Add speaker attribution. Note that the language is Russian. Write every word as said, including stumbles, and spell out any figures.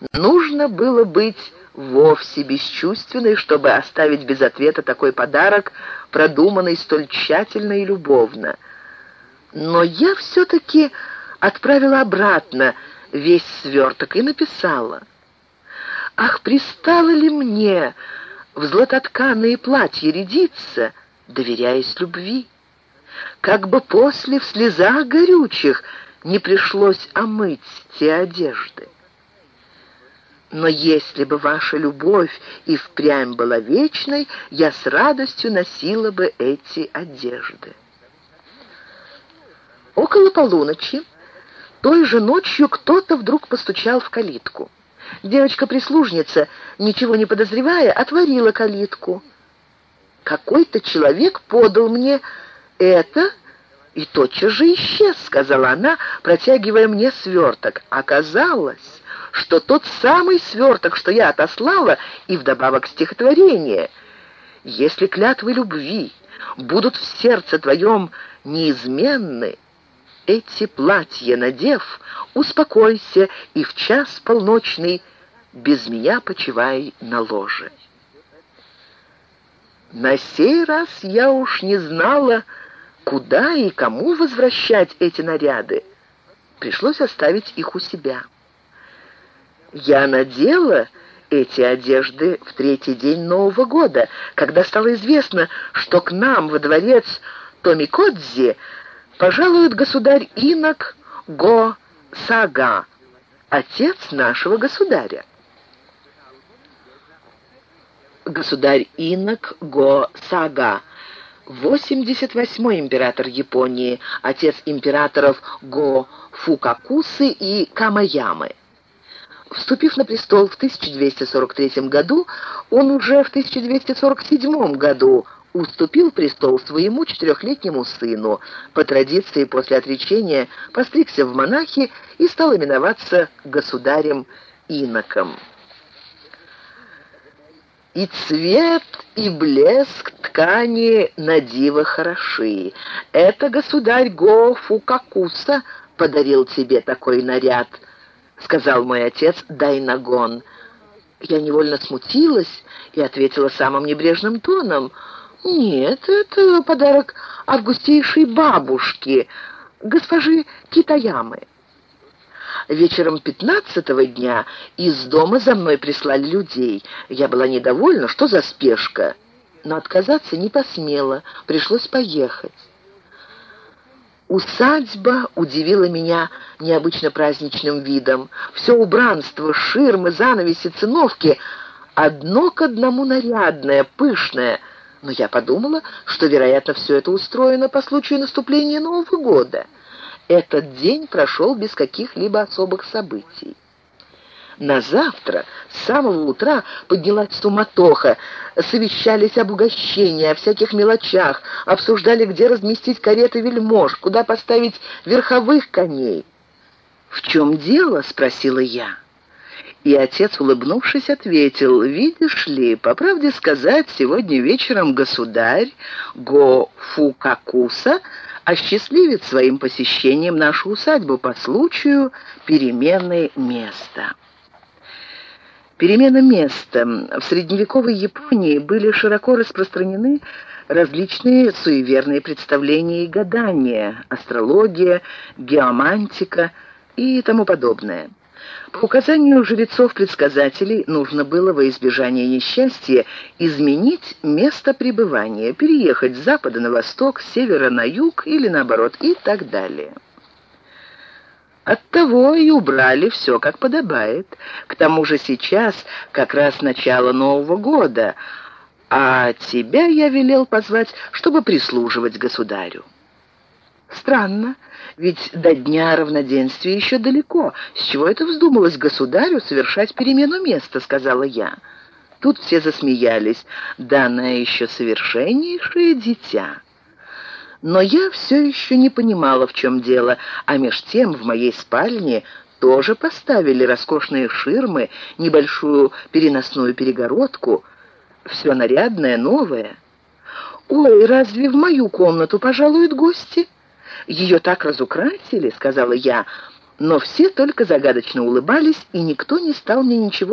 Speaker 1: Нужно было быть вовсе бесчувственной, чтобы оставить без ответа такой подарок, продуманный столь тщательно и любовно. Но я все-таки отправила обратно весь сверток и написала: «Ах, пристало ли мне в златотканые платья рядиться, доверяясь любви? Как бы после в слезах горючих не пришлось омыть те одежды. Но если бы ваша любовь и впрямь была вечной, я с радостью носила бы эти одежды». Около полуночи той же ночью кто-то вдруг постучал в калитку. Девочка-прислужница, ничего не подозревая, отворила калитку. «Какой-то человек подал мне это и тотчас же исчез», — сказала она, протягивая мне сверток. Оказалось, что тот самый сверток, что я отослала, и вдобавок стихотворение: «Если клятвы любви будут в сердце твоем неизменны, эти платья надев, успокойся и в час полночный без меня почивай на ложе». На сей раз я уж не знала, куда и кому возвращать эти наряды. Пришлось оставить их у себя. Я надела эти одежды в третий день Нового года, когда стало известно, что к нам во дворец Томикодзи пожалует государь-инок Го-Сага, отец нашего государя. Государь-инок Го-Сага, восемьдесят восьмой император Японии, отец императоров Го-Фукакусы и Камаямы. Вступив на престол в тысяча двести сорок третьем году, он уже в тысяча двести сорок седьмом году уступил престол своему четырехлетнему сыну. По традиции, после отречения постригся в монахи и стал именоваться государем-иноком. «И цвет, и блеск ткани на диво хороши. Это государь Го-Фукакуса подарил тебе такой наряд», — сказал мой отец Дайнагон. Я невольно смутилась и ответила самым небрежным тоном: «Нет, это подарок августейшей бабушки, госпожи Китаямы». Вечером пятнадцатого дня из дома за мной прислали людей. Я была недовольна, что за спешка, но отказаться не посмела, пришлось поехать. Усадьба удивила меня необычно праздничным видом. Все убранство, ширмы, занавеси, циновки — одно к одному нарядное, пышное. Но я подумала, что, вероятно, все это устроено по случаю наступления Нового года. Этот день прошел без каких-либо особых событий. На завтра с самого утра поднялась суматоха, совещались об угощении, о всяких мелочах, обсуждали, где разместить кареты вельмож, куда поставить верховых коней. «В чем дело?» — спросила я. И отец, улыбнувшись, ответил: «Видишь ли, по правде сказать, сегодня вечером государь Го-Фукакуса осчастливит своим посещением нашу усадьбу по случаю перемены места». Перемена места. В средневековой Японии были широко распространены различные суеверные представления и гадания, астрология, геомантика и тому подобное. По указанию жрецов-предсказателей нужно было во избежание несчастья изменить место пребывания, переехать с запада на восток, с севера на юг или наоборот и так далее. Оттого и убрали все как подобает. К тому же сейчас как раз начало Нового года, а тебя я велел позвать, чтобы прислуживать государю». «Странно, ведь до дня равноденствия еще далеко. С чего это вздумалось государю совершать перемену места?» — сказала я. Тут все засмеялись. «Да она еще совершеннейшее дитя». Но я все еще не понимала, в чем дело, а меж тем в моей спальне тоже поставили роскошные ширмы, небольшую переносную перегородку, все нарядное, новое. «Ой, разве в мою комнату пожалуют гости? Ее так разукрасили», — сказала я. Но все только загадочно улыбались, и никто не стал мне ничего